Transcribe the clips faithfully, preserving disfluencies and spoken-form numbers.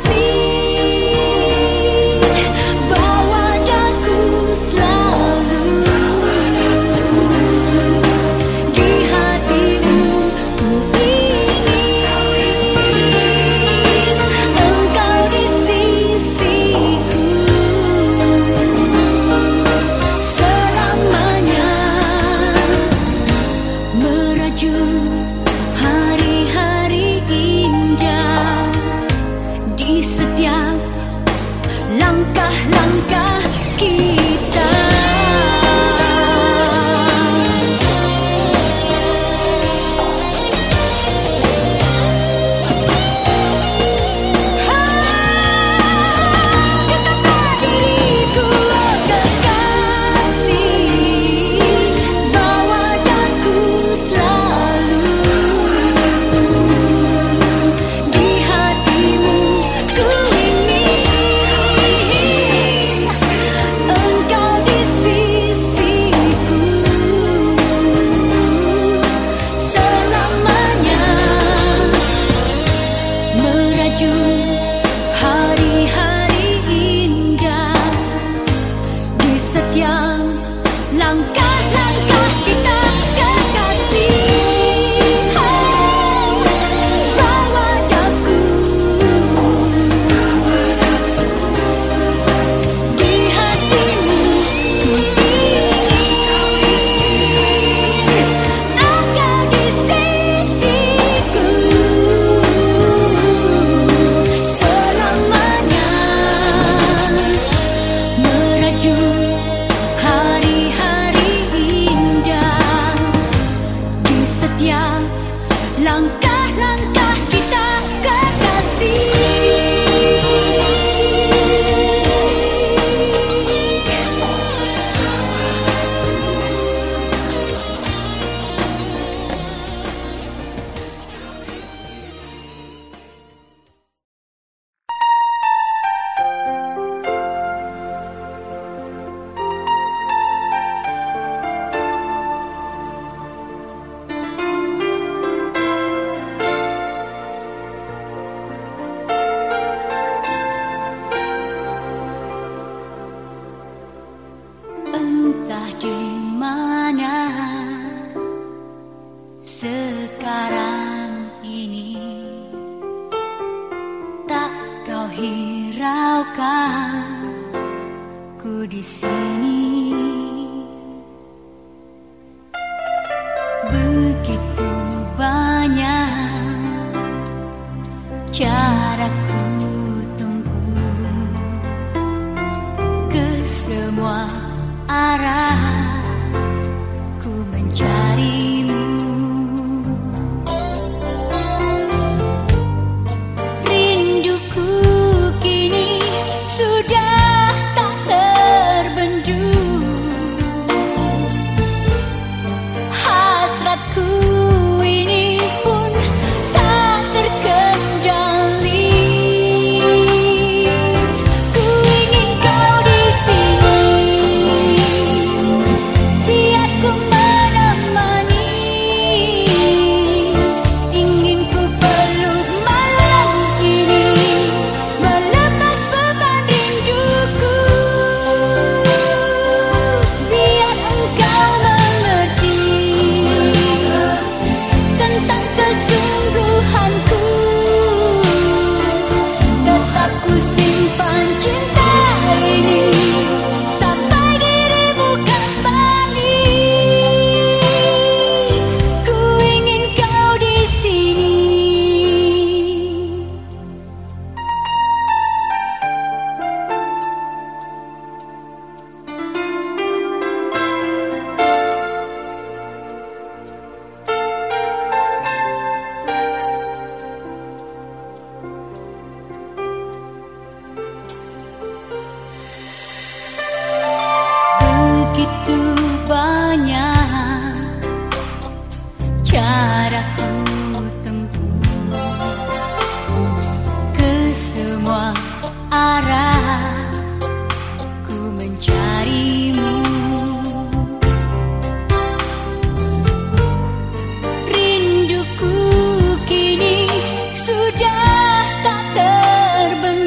Rinduku kini sudah tak terbendung.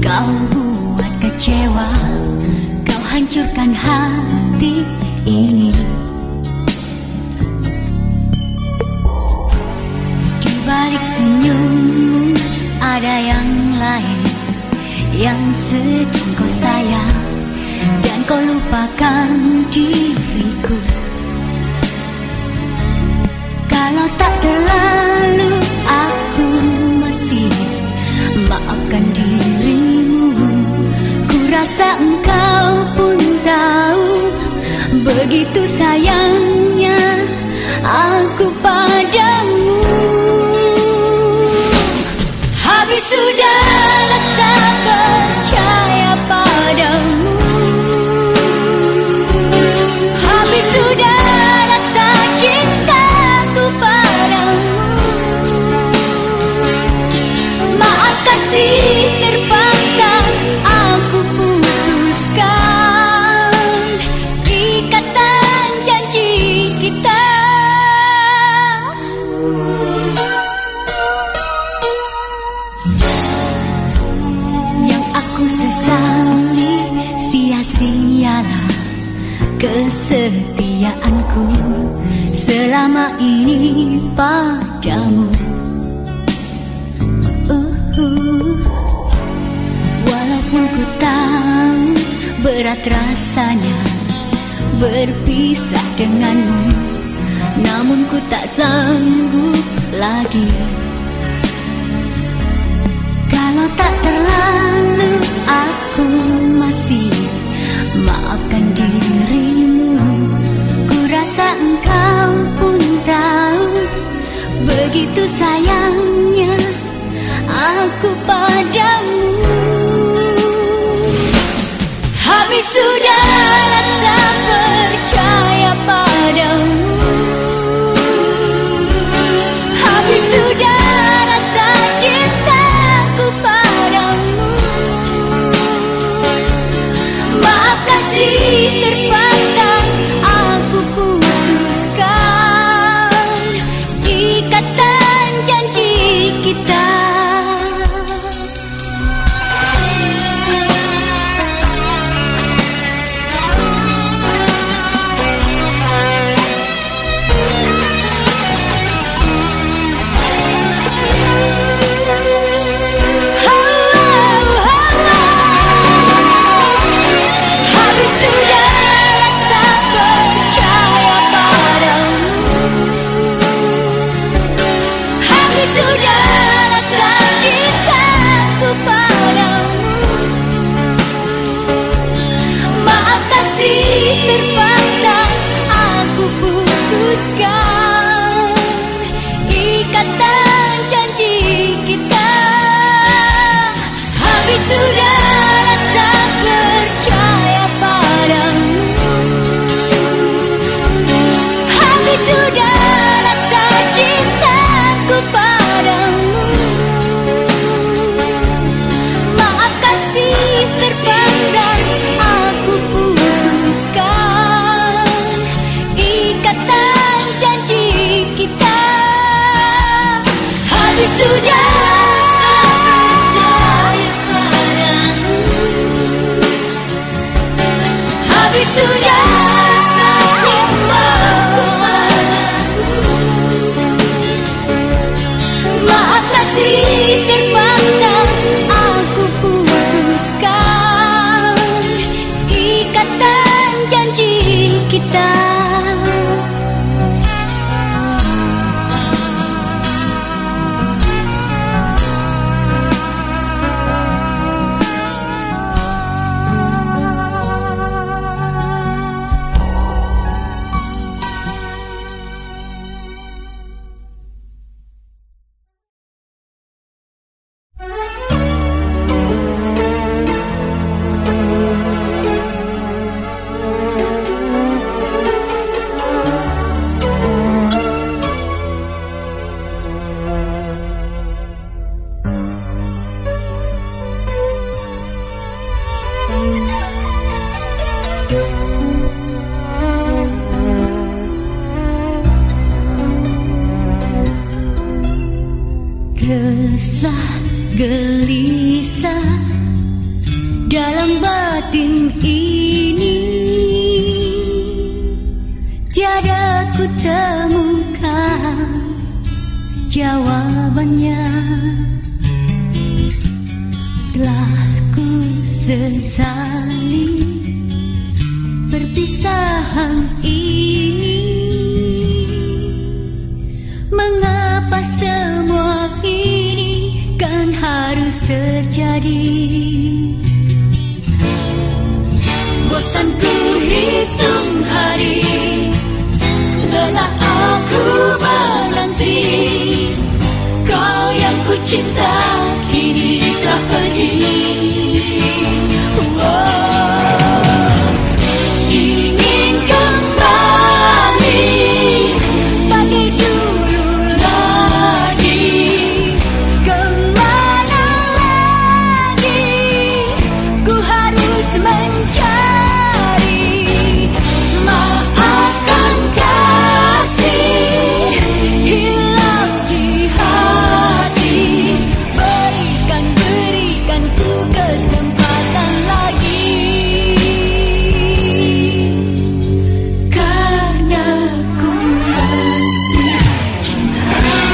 Kau buat kecewa, kau hancurkan hati ini. Di balik senyum ada yang lain yang sedang kau sayang, dan kau lupakan diriku. Kalau tak terlalu aku masih maafkan dirimu. Ku rasa engkau pun tahu begitu sayangnya aku padamu. Habis sudah rasa percaya padamu. Habis sudah rasa cintaku padamu. Maaf kasih terpaksa aku putuskan ikatan janji kita. Sesali sia-sialah kesetiaanku selama ini padamu. uh, uh. Walaupun ku tahu berat rasanya berpisah denganmu, namun ku tak sanggup lagi. Kalau tak terlalu aku masih maafkan dirimu. Ku rasa engkau pun tahu begitu sayangnya aku padamu. Habis sudah rasa percaya padamu. Habis sudah rasa cintaku padamu. Maaf kasih terpaksa aku putuskan ikatan janji kita. Terpaksa aku putuskan ikatan janji kita. Habis sudah rasa percaya padamu. Habis sudah rasa cintaku padamu. Maaf kasih terpaksa aku putuskan ikatan janji kita. Habis sudah percaya padamu. Habis sudah cintaku padamu. Maaf kasih terpaksa aku putuskan ikatan janji kita. Resah, gelisah, dalam batin ini tiada ku temukan jawabannya. Telah ku sesali perpisahan ini. Mengapa semua ini kan harus terjadi? Bosan ku hitung hari, lelah aku menanti. Kau yang ku cinta kini telah pergi. Oh, ingin kembali bagai dulu lagi. Kemana lagi ku harus mencari. Maafkan kasih hilang di hati. Berikan, berikan ku kesempatan lagi. Karena ku masih cinta.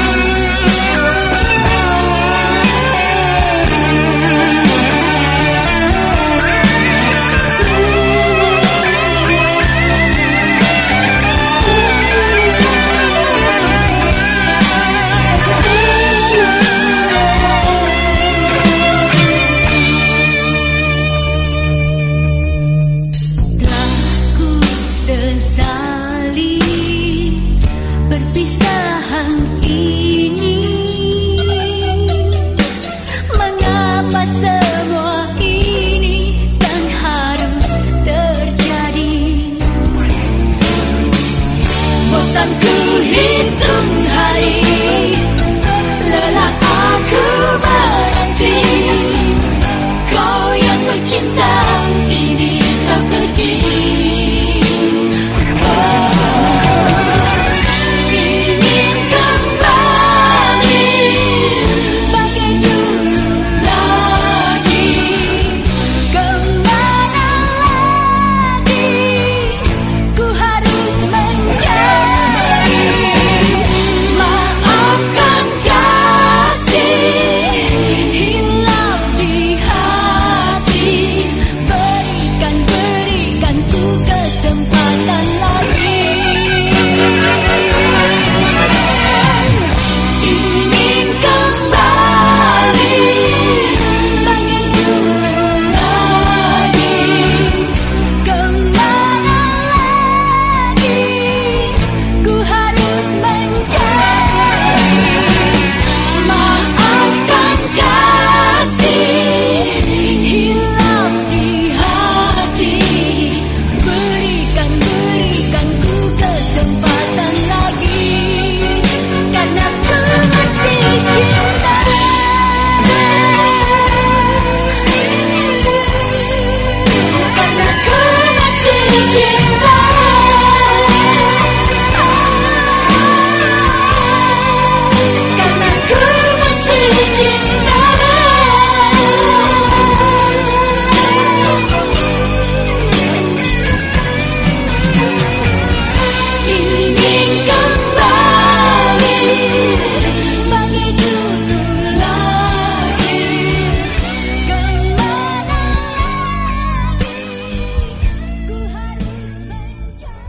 Telah ku sesali perpisahan ini. Mengapa semua ini kan harus terjadi? Bosan ku hitung hari, lelah aku menanti. Kau yang ku cinta kini telah pergi. Ingin kembali bagai dulu lagi. Kemana lagi ku harus mencari. Maafkan kasih hilang di hati. Berikan, berikan ku kesempatan lagi. Ingin kembali bagai dulu lagi. Kemana lagi ku harus mencari. Maafkan kasih hilang di hati. Berikan, berikan ku kesempatan lagi. Karena ku masih cinta. Karena ku masih cinta. Karena ku masih cinta. Ingin kembali bagai dulu lagi. Kemana lagi ku harus mencari.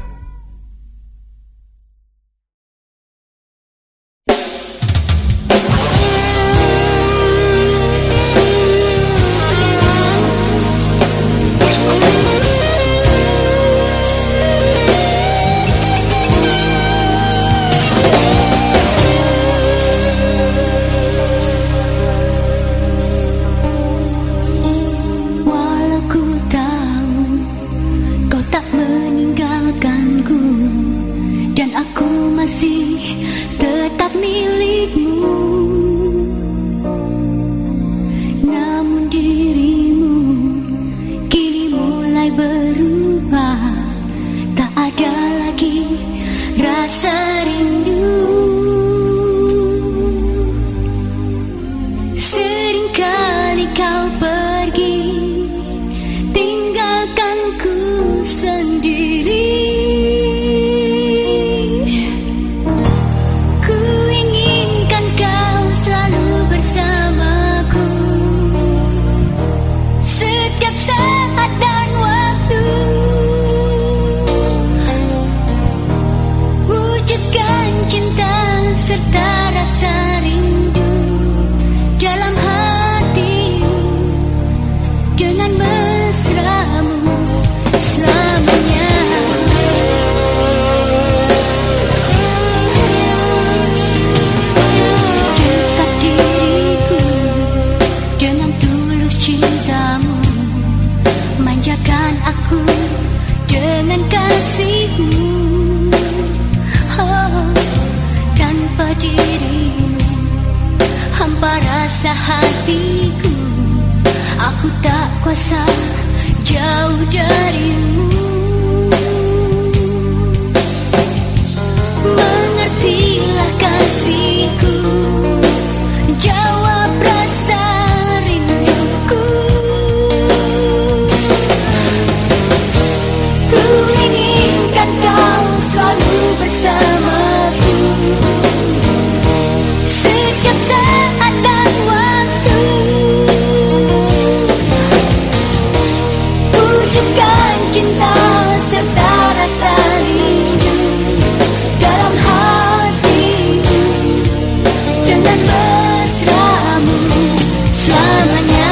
Walau ku tahu kau tak meninggalkanku, dan aku masih tetap milikmu. Namun dirimu kini mulai berubah. Tak ada lagi rasa rindu. Seringkali kau pergi dirimu, hampa rasa hatiku. Aku tak kuasa jauh darimu. Mengertilah kasihku, jawab rasa rinduku. Ku inginkan kau selalu bersamaku setiap saat dan waktu. Wujudkan cinta serta rasa rindu dalam hatimu dengan mesramu selamanya.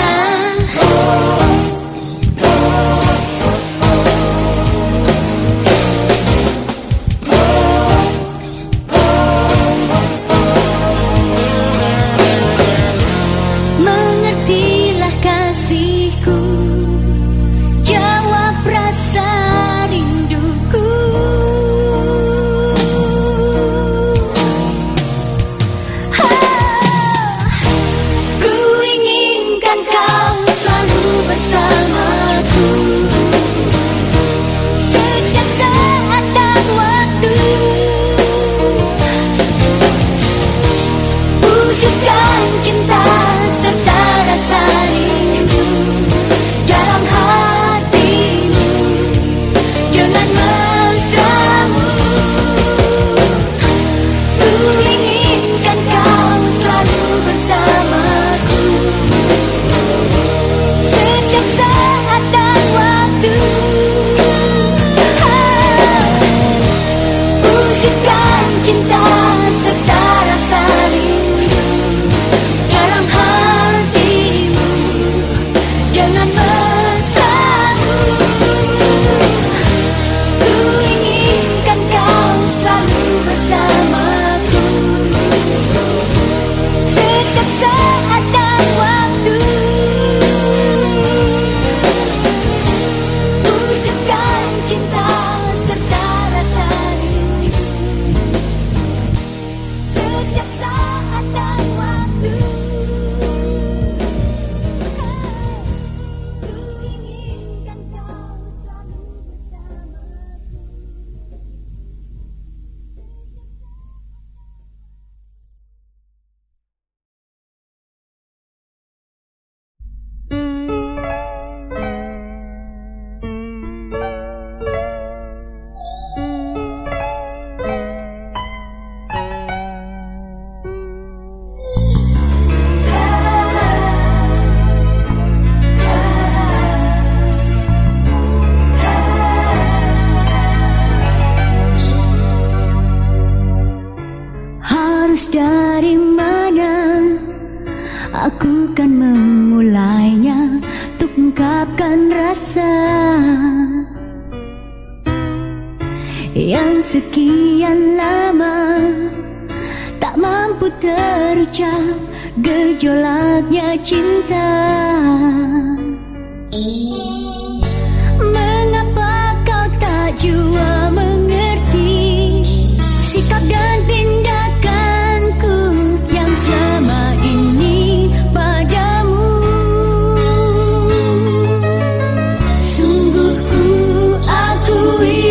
Mengertilah kasihku, jawab rasa rinduku. Ku inginkan kau selalu bersamaku setiap saat dan waktu. Wujudkan cinta serta rasa rindu dalam hatimu dengan mesramu. Ku inginkan kau selalu bersamaku setiap saat dan waktu. Wujudkan cinta serta rasa rindu dalam hatimu dengan mesramu. Ku inginkan kau selalu bersamaku setiap saat dan waktu. Wujudkan cinta serta rasa rindu setiap saat dan waktu. Ku inginkan kau selalu bersamaku. Harus dari mana aku kan memulainya untuk ungkapkan rasa yang sekian lama tak mampu terucap gejolaknya cinta. Mengapa kau tak jua mengerti sikap dan tindakanku yang selama ini padamu? Sungguh ku akui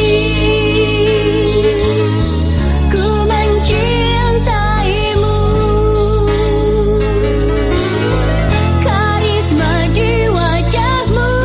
ku mencintaimu. Karisma di wajahmu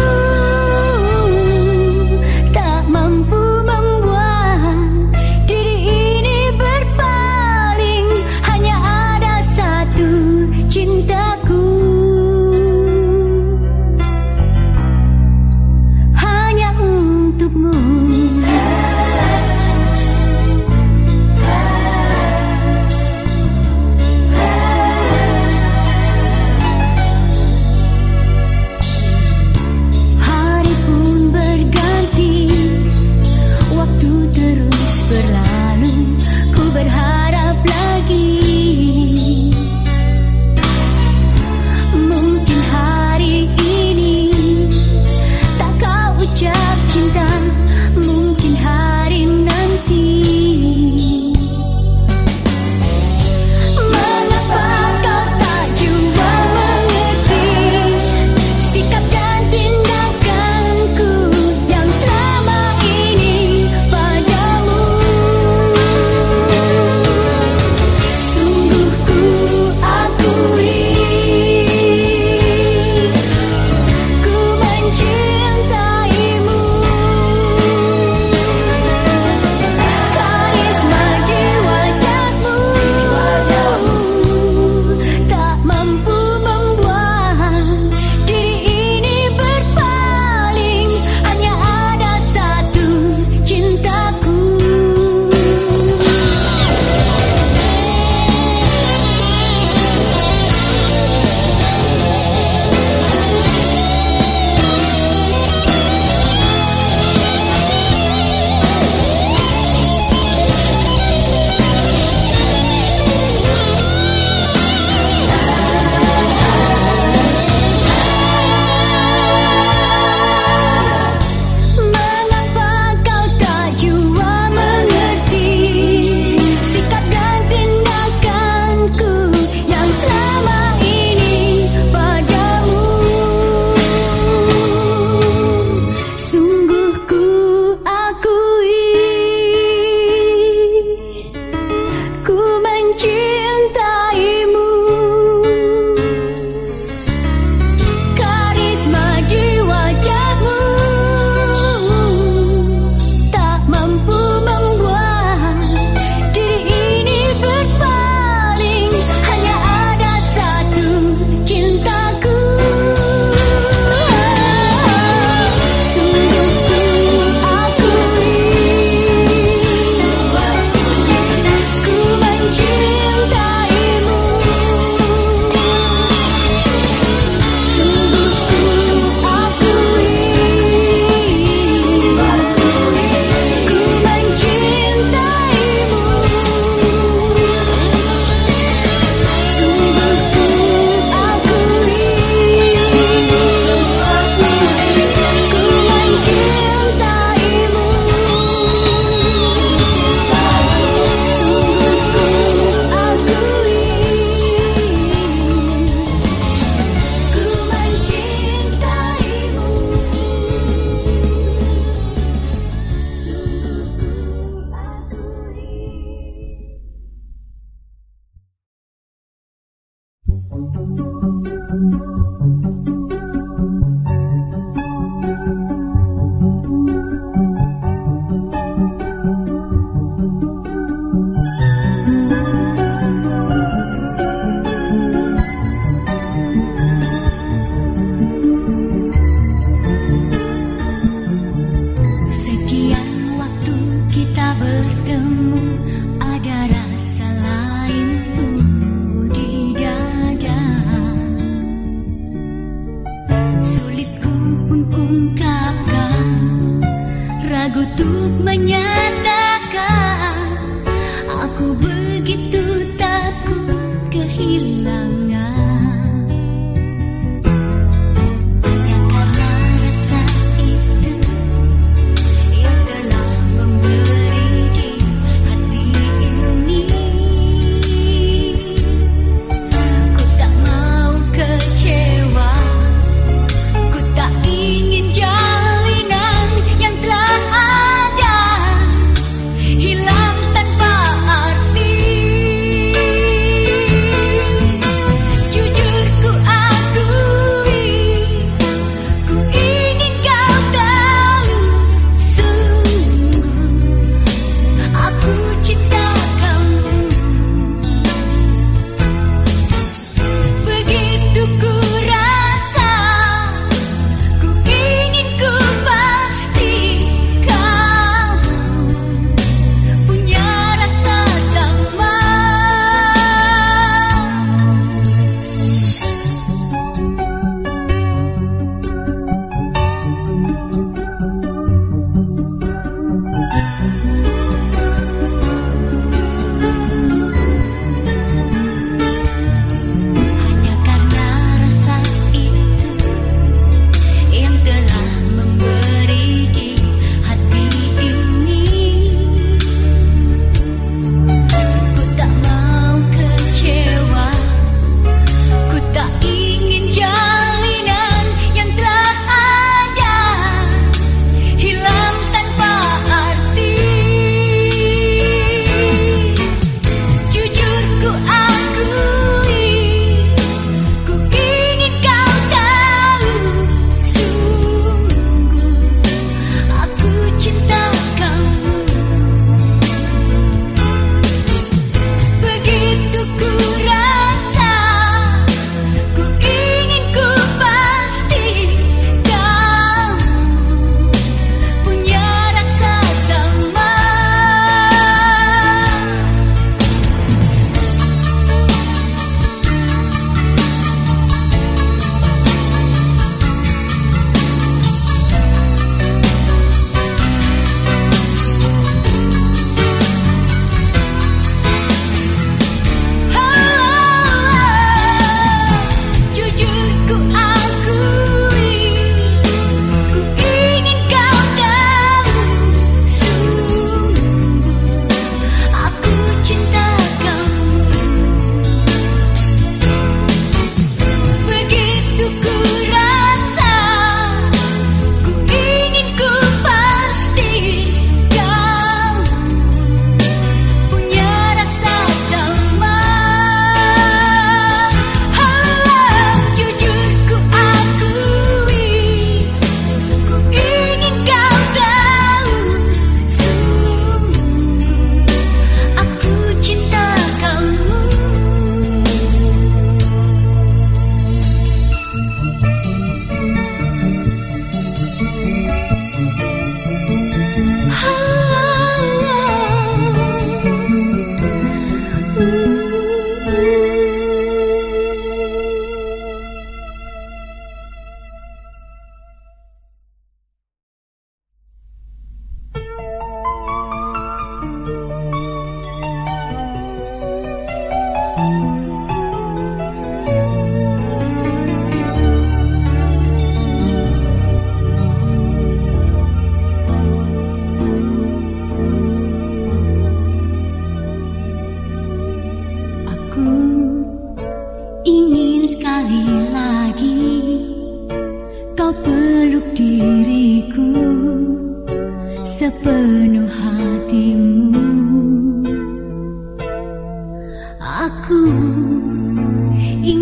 sepenuh hatimu. Aku ingin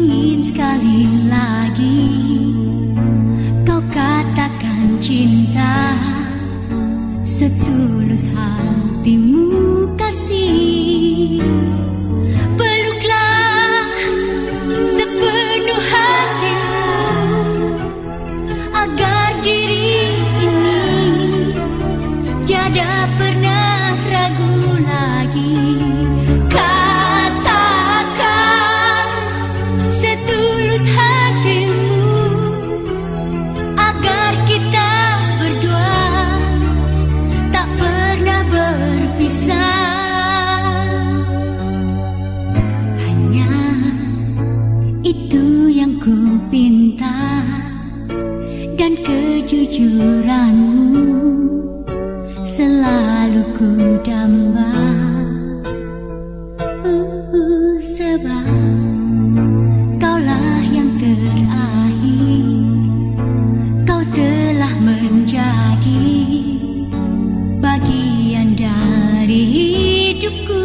sekali lagi kau katakan cinta setulus hatimu kasih. Peluklah sepenuh hatimu agar diri ini tiada pernah ragu lagi. Katakan setulus hatimu agar kita berdua tak pernah berpisah. Hanya itu yang ku pinta, dan kejujuranmu selalu ku damba. Uh, sebab kaulah yang terakhir, kau telah menjadi bagian dari hidupku.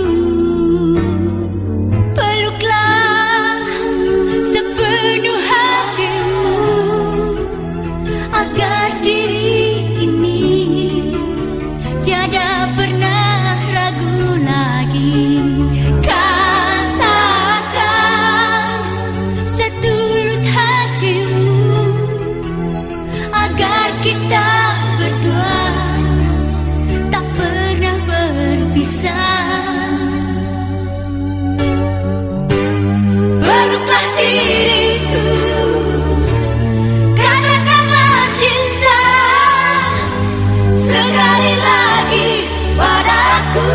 Peluklah sepenuh hatimu agar diri ini tiada pernah ragu lagi. Katakan setulus hatimu agar kita berdua tak pernah berpisah. Peluklah diriku, katakanlah cinta sekali lagi padaku.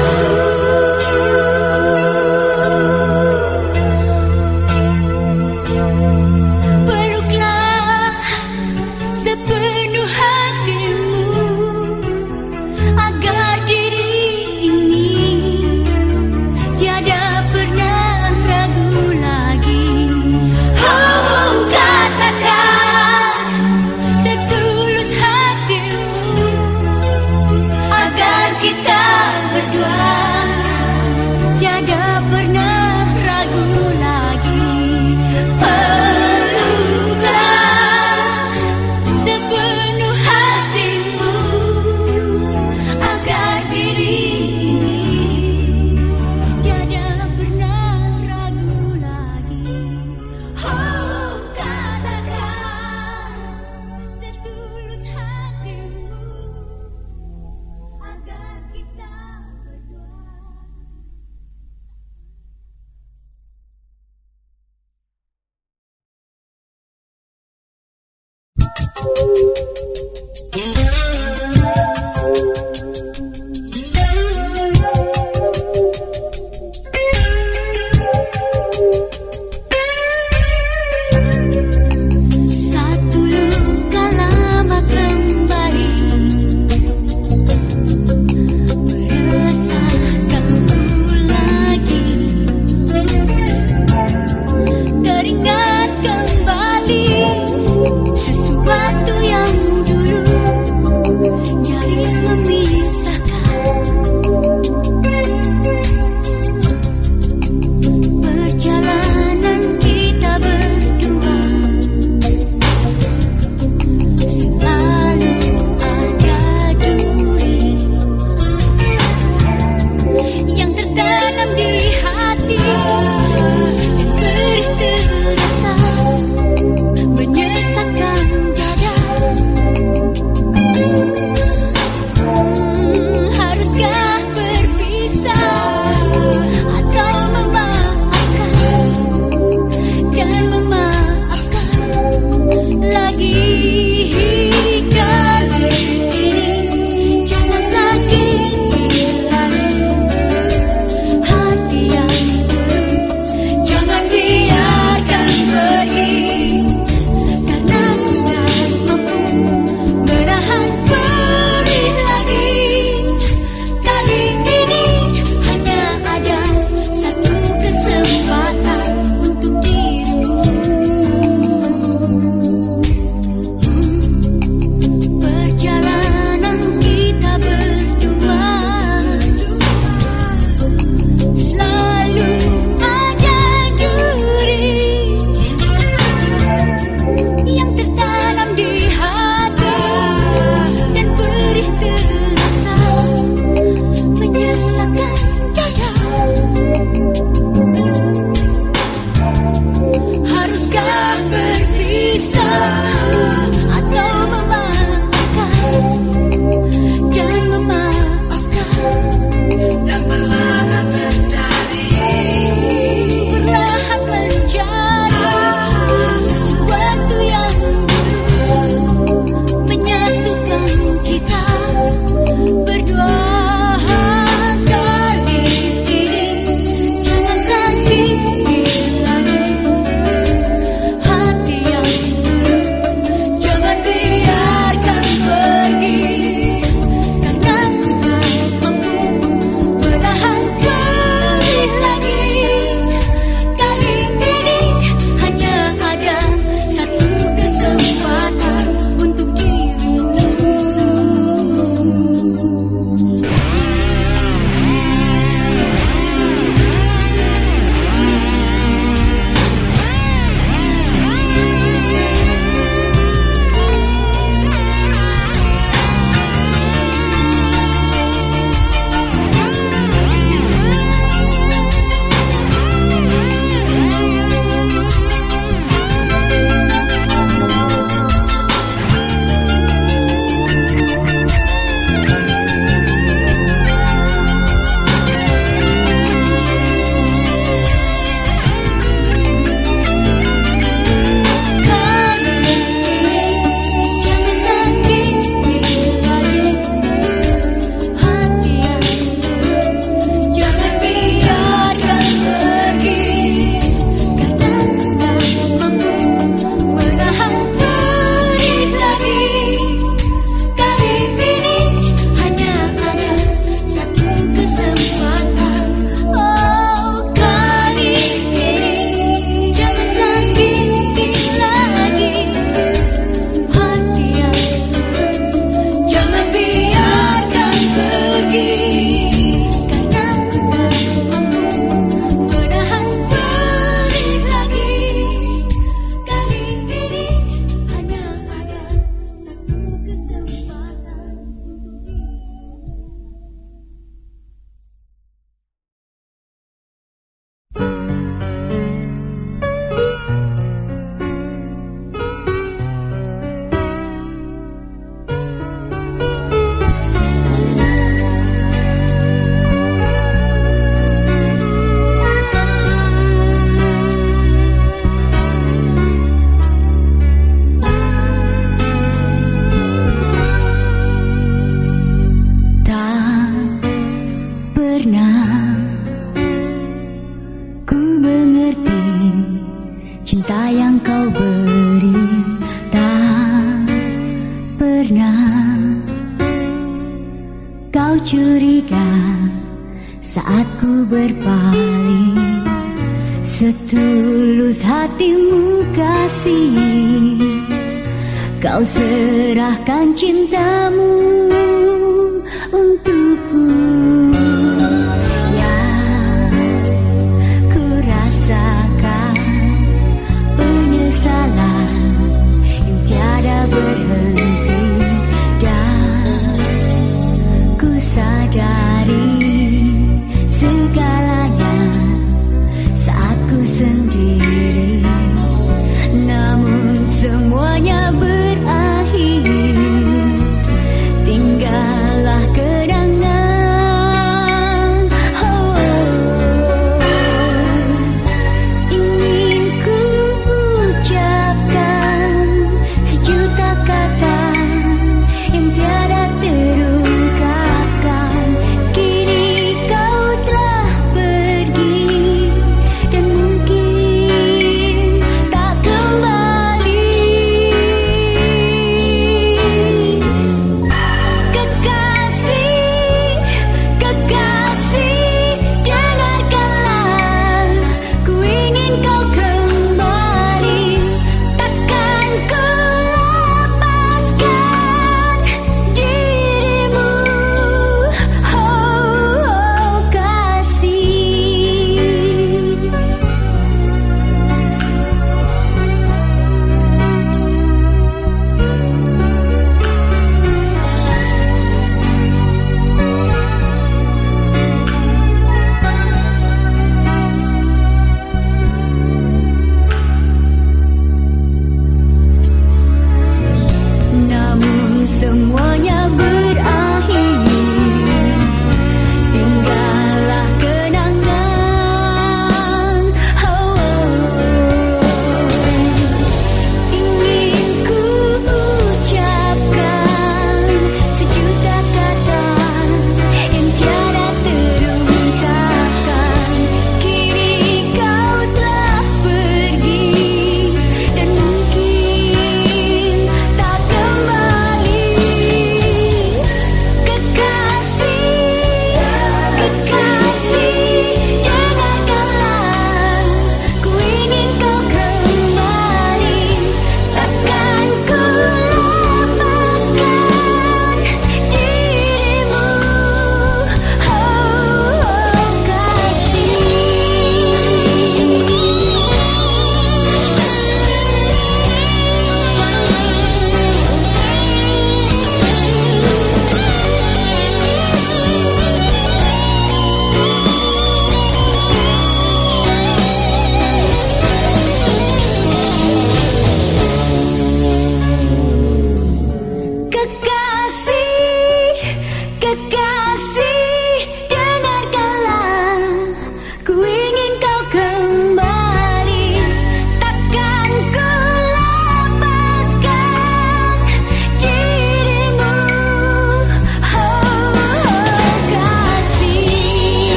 Peluklah sepenuh hatimu agar diri ini tiada pernah ragu lagi. Oh, katakan setulus hatimu agar kita berdua tiada pernah ragu lagi. Peluklah sepenuh hatimu agar diri ini tiada pernah ragu lagi. Oh, katakan setulus hatimu agar kita berdua. Satu luka lama kembali meresahkanku lagi. Teringat kembali sesuatu yang dulu yang kau beri tak pernah kau curiga saat ku berpaling. Setulus hatimu kasih, kau serahkan cintamu